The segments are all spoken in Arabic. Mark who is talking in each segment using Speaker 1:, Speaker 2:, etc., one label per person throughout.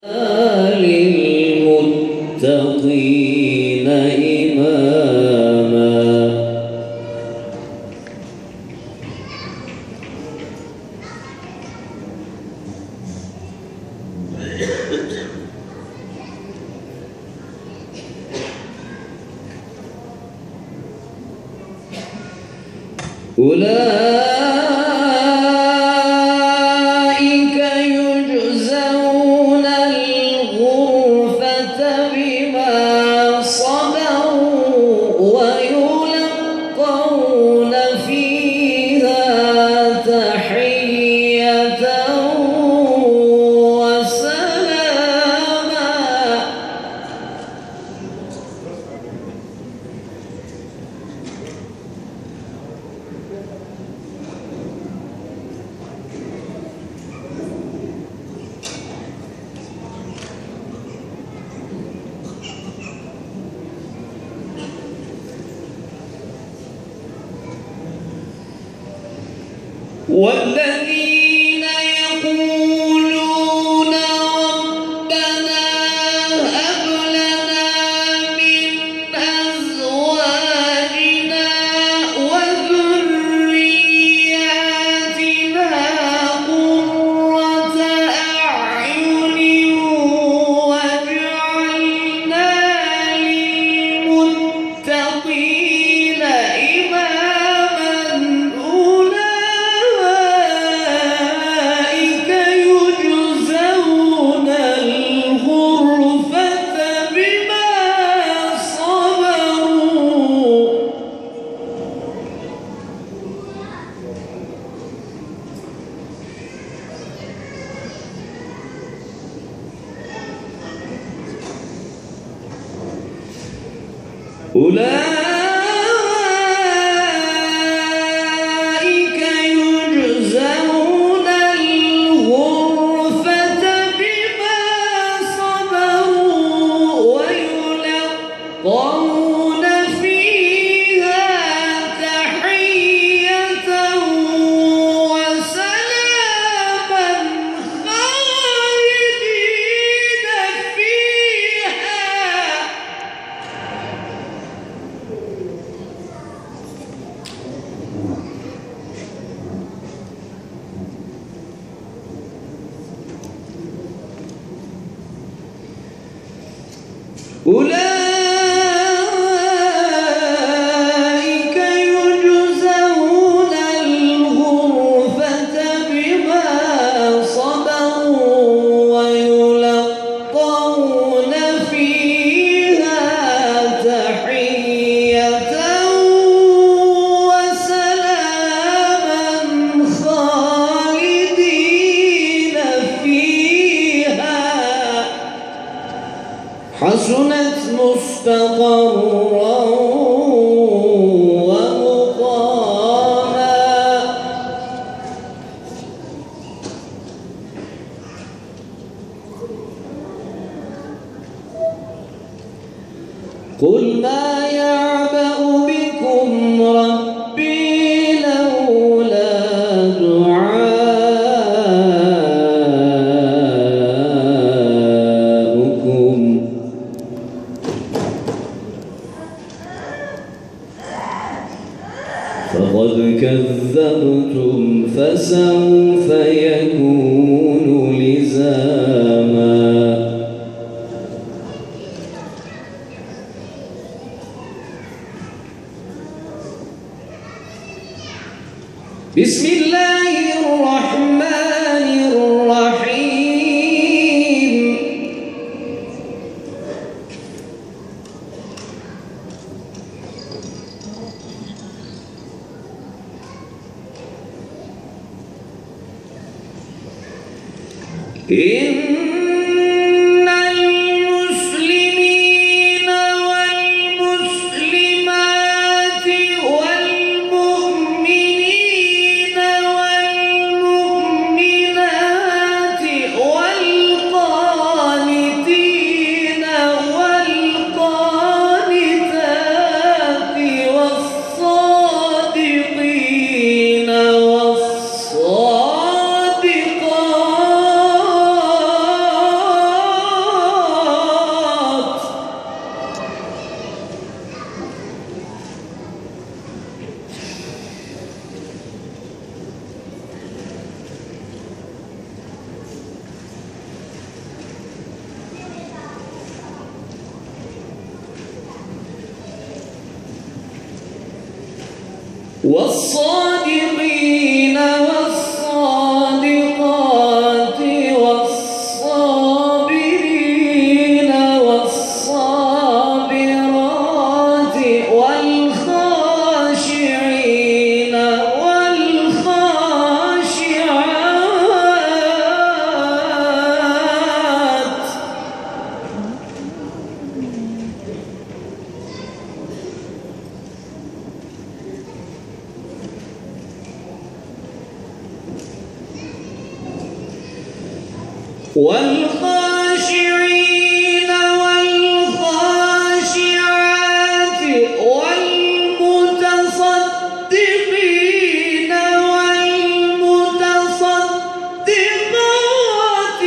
Speaker 1: للمتقين إماما. أولئك يجزون الغرفة بما صبروا ويلقون فيها تحية وسلاما. والذين يقولون ربنا هب لنا من أزواجنا وذرياتنا قرة أعين واجعلنا للمتقين إماما. أولئك يجزون الغرفة بما صبروا أولئك يجزون الغرفة بما صبروا ويلقون فيها تحية وسلاما خالدين فيها. أولئك يجزون الغرفة بما صبروا ويلقون فيها تحية وسلاما خالدين فيها. حسنت مستقرا ومقاما. قل ما يعبأ بكم ربي لولا دعاؤكم فقد كذبتم فسوف يكون لزاما. بسم الله الرحمن الرحيم. إن المسلمين والمسلمات والمؤمنين والصادقين والصادقات والصابرين والصابرات والخاشعين والخاشعات والخاشعين والخاشعات والمتصدقين والمتصدقات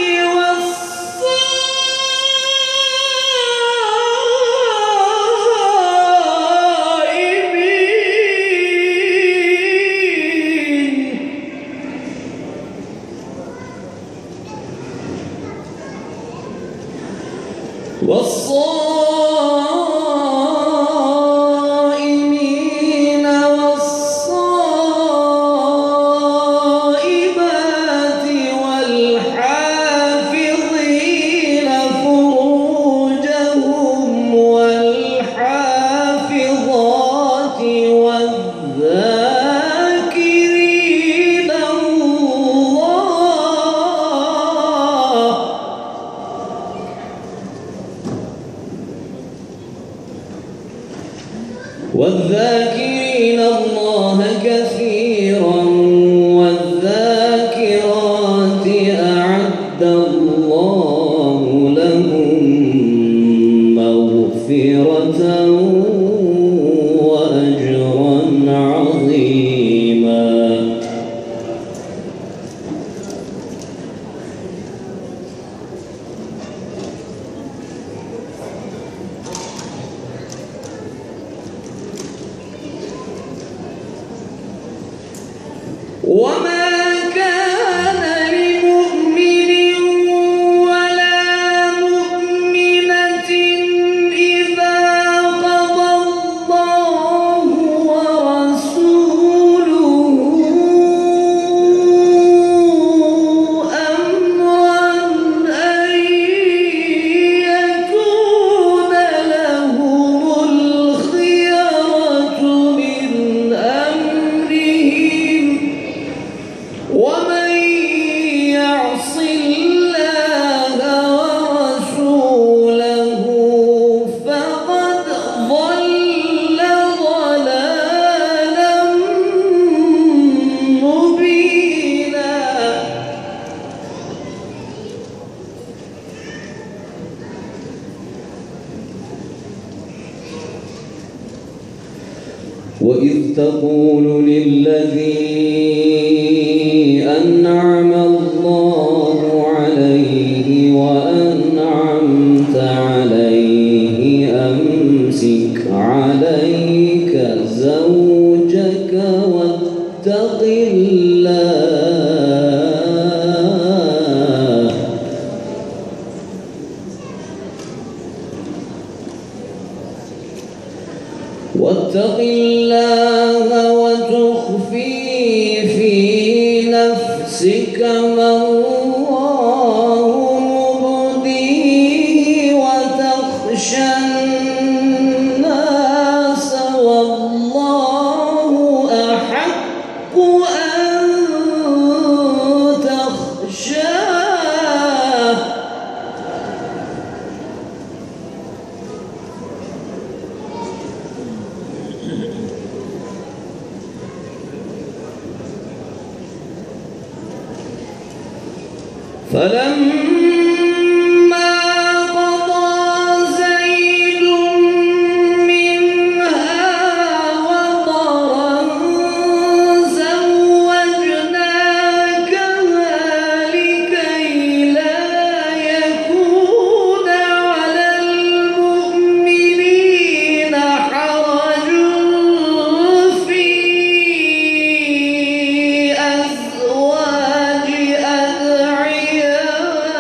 Speaker 1: والصائمين والصائمات والحافظين فروجهم والحافظات والذاكرين الله كثيرا والذاكرات أعد الله لهم مغفرة وأجرا عظيما. وما كان لمؤمن ولا مؤمنة إذا قضى الله ورسوله أمرا أن يكون لهم الخيرة من أمرهم ومن يعص الله ورسوله فقد ضل ضلالا مبينا. وإذ تقول للذي أنعم الله عليه وأنعمت عليه أمسك عليك زوجك واتق الله وتخفي في نفسك ما الله مبديه وتخشى الناس والله أحق أن تخشاه. فلما قضى زيد منها وطرا زوجناكها لكي لا يكون على المؤمنين حرج في أزواج أدعيائهم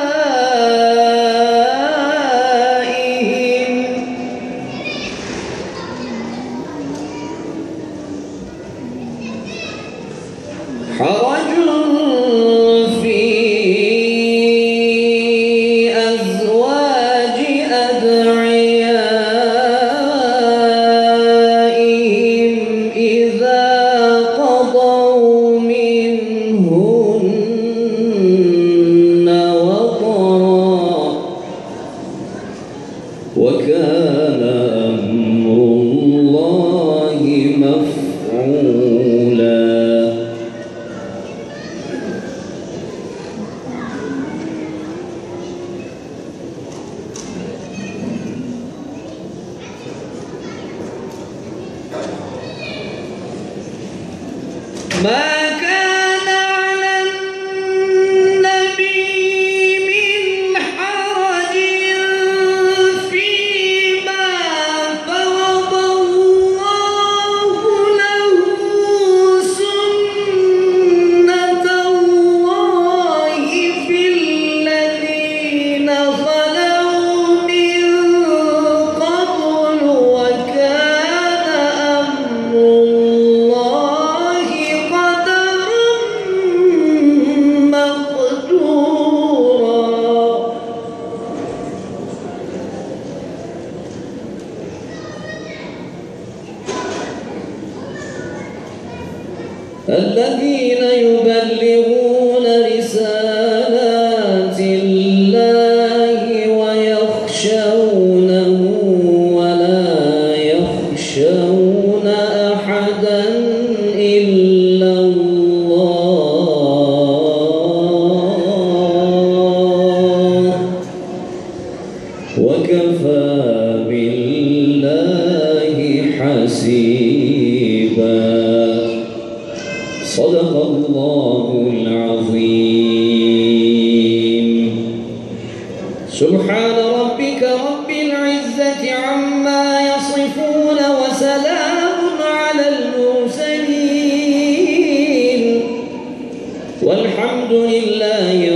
Speaker 1: وكان أمر الله مفعولا. ما كان على النبي من حرج فيما فرض الله له، سنة الله في الذين خلوا من قبل، وكان أمر الله مقدورا. الذين يبلغون رسالات الله ويخشونه ولا يخشون أحدا إلا الله، وكفى بالله حسيبا. صدق الله العظيم. سبحان ربك رب العزة عما يصفون، وسلام على المرسلين، والحمد لله